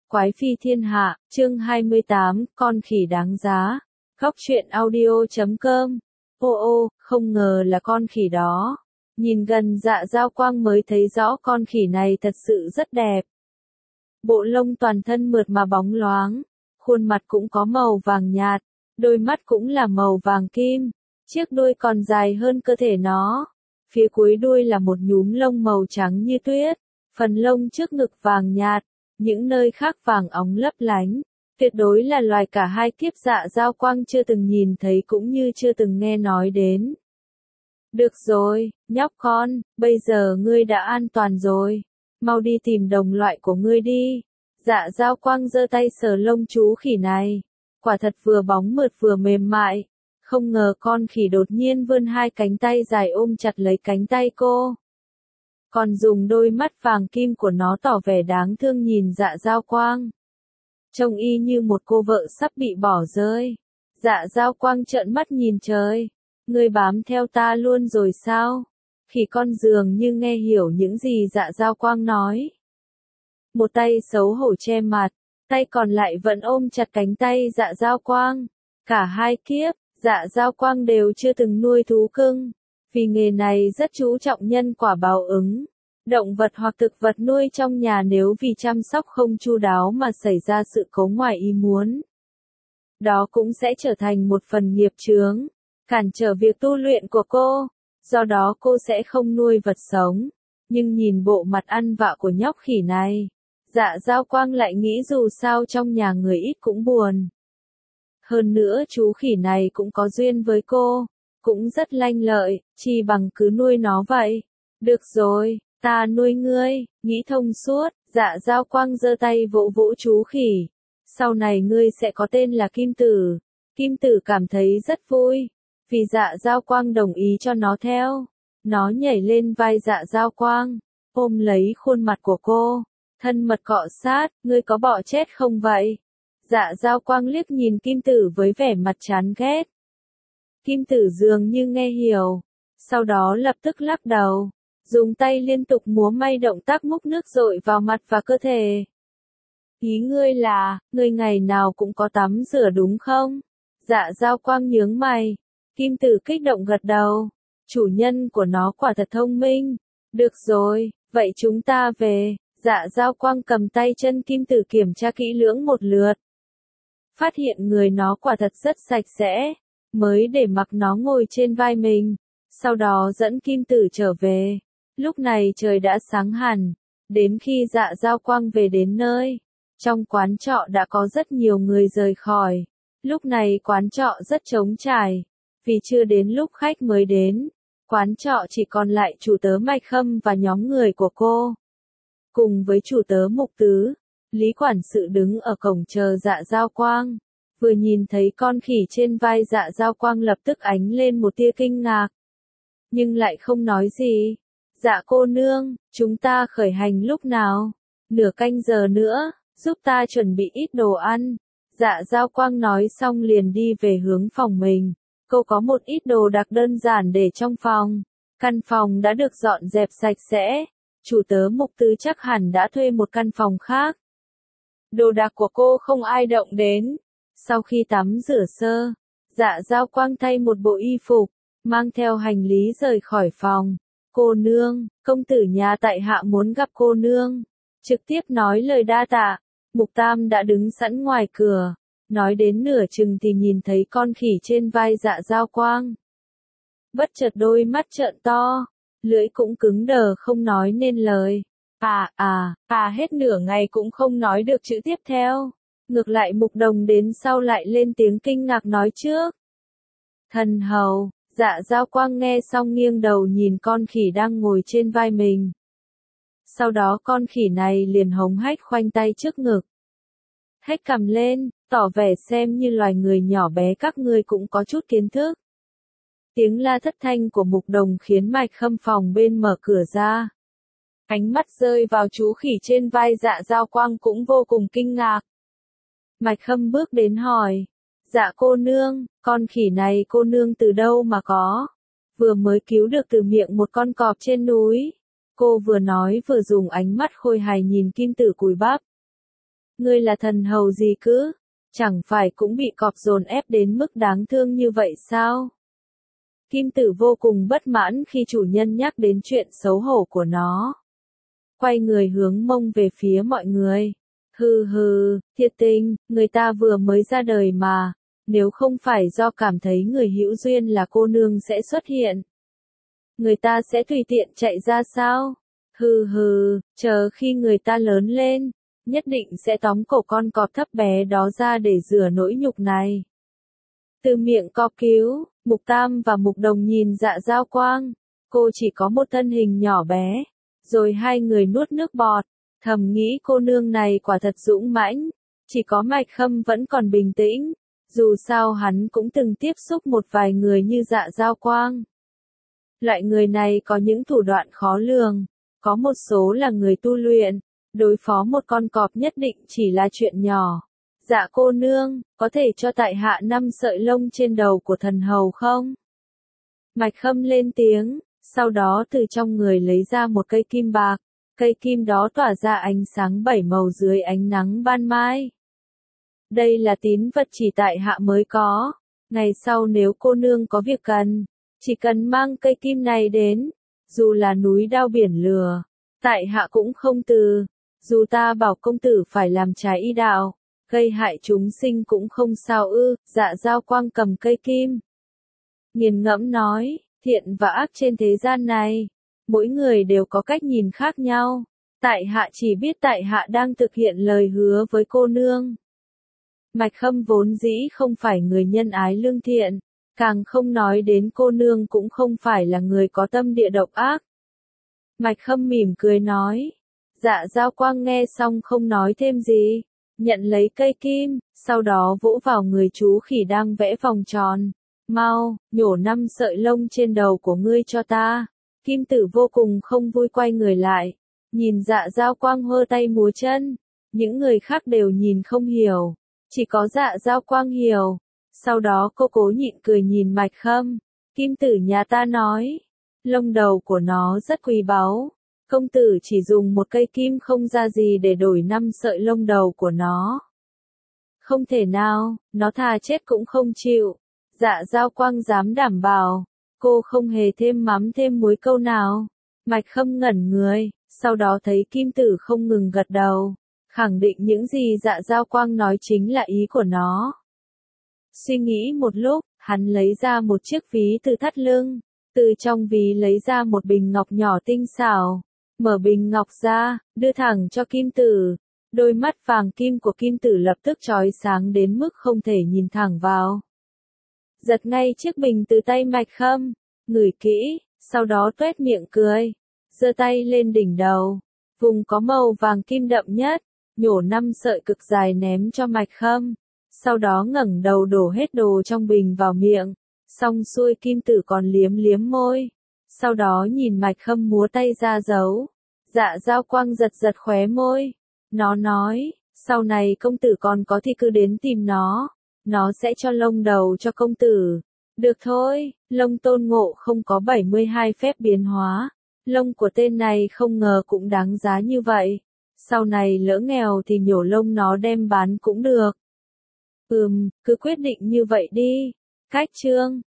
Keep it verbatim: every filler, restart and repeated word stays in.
Quái phi thiên hạ, chương hai mươi tám, con khỉ đáng giá. Góc truyện audio chấm com. Ô ô, không ngờ là con khỉ đó. Nhìn gần Dạ Dao Quang mới thấy rõ con khỉ này thật sự rất đẹp. Bộ lông toàn thân mượt mà bóng loáng, khuôn mặt cũng có màu vàng nhạt, đôi mắt cũng là màu vàng kim, chiếc đuôi còn dài hơn cơ thể nó. Phía cuối đuôi là một nhúm lông màu trắng như tuyết, phần lông trước ngực vàng nhạt, những nơi khác vàng óng lấp lánh. Tuyệt đối là loài cả hai kiếp Dạ Dao Quang chưa từng nhìn thấy cũng như chưa từng nghe nói đến. Được rồi, nhóc con, bây giờ ngươi đã an toàn rồi. Mau đi tìm đồng loại của ngươi đi. Dạ Dao Quang giơ tay sờ lông chú khỉ này. Quả thật vừa bóng mượt vừa mềm mại. Không ngờ con khỉ đột nhiên vươn hai cánh tay dài ôm chặt lấy cánh tay cô. Còn dùng đôi mắt vàng kim của nó tỏ vẻ đáng thương nhìn Dạ Dao Quang. Trông y như một cô vợ sắp bị bỏ rơi. Dạ Dao Quang trợn mắt nhìn trời. Ngươi bám theo ta luôn rồi sao? Khỉ con dường như nghe hiểu những gì Dạ Dao Quang nói. Một tay xấu hổ che mặt, tay còn lại vẫn ôm chặt cánh tay Dạ Dao Quang. Cả hai kiếp, Dạ Dao Quang đều chưa từng nuôi thú cưng. Vì nghề này rất chú trọng nhân quả báo ứng. Động vật hoặc thực vật nuôi trong nhà nếu vì chăm sóc không chu đáo mà xảy ra sự cố ngoài ý muốn, đó cũng sẽ trở thành một phần nghiệp chướng, cản trở việc tu luyện của cô. Do đó cô sẽ không nuôi vật sống. Nhưng nhìn bộ mặt ăn vạ của nhóc khỉ này, Dạ Dao Quang lại nghĩ dù sao trong nhà người ít cũng buồn. Hơn nữa chú khỉ này cũng có duyên với cô, cũng rất lanh lợi, chỉ bằng cứ nuôi nó vậy. Được rồi, ta nuôi ngươi. Nghĩ thông suốt, Dạ Dao Quang giơ tay vỗ vỗ chú khỉ. Sau này ngươi sẽ có tên là Kim Tử. Kim Tử cảm thấy rất vui, vì Dạ Dao Quang đồng ý cho nó theo. Nó nhảy lên vai Dạ Dao Quang, ôm lấy khuôn mặt của cô, thân mật cọ sát. Ngươi có bỏ chết không vậy? Dạ Dao Quang liếc nhìn Kim Tử với vẻ mặt chán ghét. Kim Tử dường như nghe hiểu, sau đó lập tức lắc đầu, dùng tay liên tục múa may động tác múc nước dội vào mặt và cơ thể. Ý ngươi là, ngươi ngày nào cũng có tắm rửa đúng không? Dạ Dao Quang nhướng mày. Kim Tử kích động gật đầu. Chủ nhân của nó quả thật thông minh. Được rồi, vậy chúng ta về. Dạ Dao Quang cầm tay chân Kim Tử kiểm tra kỹ lưỡng một lượt. Phát hiện người nó quả thật rất sạch sẽ, mới để mặc nó ngồi trên vai mình. Sau đó dẫn Kim Tử trở về. Lúc này trời đã sáng hẳn. Đến khi Dạ Dao Quang về đến nơi, trong quán trọ đã có rất nhiều người rời khỏi. Lúc này quán trọ rất trống trải, vì chưa đến lúc khách mới đến. Quán trọ chỉ còn lại chủ tớ Mạch Khâm và nhóm người của cô. Cùng với chủ tớ Mục Tứ, Lý quản sự đứng ở cổng chờ Dạ Dao Quang. Vừa nhìn thấy con khỉ trên vai Dạ Dao Quang lập tức ánh lên một tia kinh ngạc. Nhưng lại không nói gì. Dạ cô nương, chúng ta khởi hành lúc nào? Nửa canh giờ nữa, giúp ta chuẩn bị ít đồ ăn. Dạ Dao Quang nói xong liền đi về hướng phòng mình. Cô có một ít đồ đạc đơn giản để trong phòng. Căn phòng đã được dọn dẹp sạch sẽ. Chủ tớ Mục Tứ chắc hẳn đã thuê một căn phòng khác. Đồ đạc của cô không ai động đến. Sau khi tắm rửa sơ, Dạ Dao Quang thay một bộ y phục, mang theo hành lý rời khỏi phòng. Cô nương, công tử nhà tại hạ muốn gặp cô nương. Trực tiếp nói lời đa tạ. Mục Tam đã đứng sẵn ngoài cửa. Nói đến nửa chừng thì nhìn thấy con khỉ trên vai Dạ Dao Quang. Bất chợt đôi mắt trợn to, lưỡi cũng cứng đờ không nói nên lời. À à, à hết nửa ngày cũng không nói được chữ tiếp theo. Ngược lại Mục Đồng đến sau lại lên tiếng kinh ngạc nói trước. Thần hầu. Dạ Dao Quang nghe xong nghiêng đầu nhìn con khỉ đang ngồi trên vai mình. Sau đó con khỉ này liền hống hách khoanh tay trước ngực, hét cằm lên, tỏ vẻ xem như loài người nhỏ bé các ngươi cũng có chút kiến thức. Tiếng la thất thanh của Mục Đồng khiến Mạch Khâm phòng bên mở cửa ra. Ánh mắt rơi vào chú khỉ trên vai Dạ Dao Quang cũng vô cùng kinh ngạc. Mạch Khâm bước đến hỏi. Dạ cô nương, con khỉ này cô nương từ đâu mà có? Vừa mới cứu được từ miệng một con cọp trên núi. Cô vừa nói vừa dùng ánh mắt khôi hài nhìn Kim Tử cúi bắp. Ngươi là thần hầu gì cứ? Chẳng phải cũng bị cọp dồn ép đến mức đáng thương như vậy sao? Kim Tử vô cùng bất mãn khi chủ nhân nhắc đến chuyện xấu hổ của nó. Quay người hướng mông về phía mọi người. Hừ hừ, thiệt tình, người ta vừa mới ra đời mà. Nếu không phải do cảm thấy người hữu duyên là cô nương sẽ xuất hiện, người ta sẽ tùy tiện chạy ra sao? Hừ hừ, chờ khi người ta lớn lên, nhất định sẽ tóm cổ con cọp thấp bé đó ra để rửa nỗi nhục này. Từ miệng cọp cứu, Mục Tam và Mục Đồng nhìn Dạ Dao Quang, cô chỉ có một thân hình nhỏ bé, rồi hai người nuốt nước bọt, thầm nghĩ cô nương này quả thật dũng mãnh, chỉ có Mạch Khâm vẫn còn bình tĩnh, dù sao hắn cũng từng tiếp xúc một vài người như Dạ Dao Quang. Loại người này có những thủ đoạn khó lường, có một số là người tu luyện, đối phó một con cọp nhất định chỉ là chuyện nhỏ. Dạ cô nương, có thể cho tại hạ năm sợi lông trên đầu của thần hầu không? Mạch Khâm lên tiếng, sau đó từ trong người lấy ra một cây kim bạc, cây kim đó tỏa ra ánh sáng bảy màu dưới ánh nắng ban mai. Đây là tín vật chỉ tại hạ mới có, ngày sau nếu cô nương có việc cần, chỉ cần mang cây kim này đến, dù là núi đao biển lửa, tại hạ cũng không từ, dù ta bảo công tử phải làm trái y đạo, gây hại chúng sinh cũng không sao ư. Dạ Dao Quang cầm cây kim, nghiền ngẫm nói, thiện và ác trên thế gian này, mỗi người đều có cách nhìn khác nhau, tại hạ chỉ biết tại hạ đang thực hiện lời hứa với cô nương. Mạch Khâm vốn dĩ không phải người nhân ái lương thiện, càng không nói đến cô nương cũng không phải là người có tâm địa độc ác. Mạch Khâm mỉm cười nói, Dạ Dao Quang nghe xong không nói thêm gì, nhận lấy cây kim, sau đó vỗ vào người chú khỉ đang vẽ vòng tròn. Mau, nhổ năm sợi lông trên đầu của ngươi cho ta. Kim Tử vô cùng không vui quay người lại, nhìn Dạ Dao Quang hơ tay múa chân. Những người khác đều nhìn không hiểu, chỉ có Dạ Dao Quang hiểu. Sau đó cô cố nhịn cười nhìn Mạch Khâm. Kim Tử nhà ta nói, lông đầu của nó rất quý báu. Công tử chỉ dùng một cây kim không ra gì để đổi năm sợi lông đầu của nó. Không thể nào, nó thà chết cũng không chịu. Dạ Dao Quang dám đảm bảo, cô không hề thêm mắm thêm muối câu nào. Mạch Khâm ngẩn người, sau đó thấy Kim Tử không ngừng gật đầu, khẳng định những gì Dạ Dao Quang nói chính là ý của nó. Suy nghĩ một lúc, hắn lấy ra một chiếc ví từ thắt lưng, từ trong ví lấy ra một bình ngọc nhỏ tinh xảo, mở bình ngọc ra, đưa thẳng cho Kim Tử. Đôi mắt vàng kim của Kim Tử lập tức chói sáng đến mức không thể nhìn thẳng vào. Giật ngay chiếc bình từ tay Mạch Khâm, ngửi kỹ, sau đó tuét miệng cười, giơ tay lên đỉnh đầu, vùng có màu vàng kim đậm nhất, nhổ năm sợi cực dài ném cho Mạch Khâm, sau đó ngẩng đầu đổ hết đồ trong bình vào miệng, xong xuôi Kim Tử còn liếm liếm môi, sau đó nhìn Mạch Khâm múa tay ra dấu. Dạ Dao Quang giật giật khóe môi, nó nói, sau này công tử còn có thì cứ đến tìm nó. Nó sẽ cho lông đầu cho công tử. Được thôi, lông Tôn Ngộ không có bảy mươi hai phép biến hóa. Lông của tên này không ngờ cũng đáng giá như vậy. Sau này lỡ nghèo thì nhổ lông nó đem bán cũng được. Ừm, cứ quyết định như vậy đi. Cách chương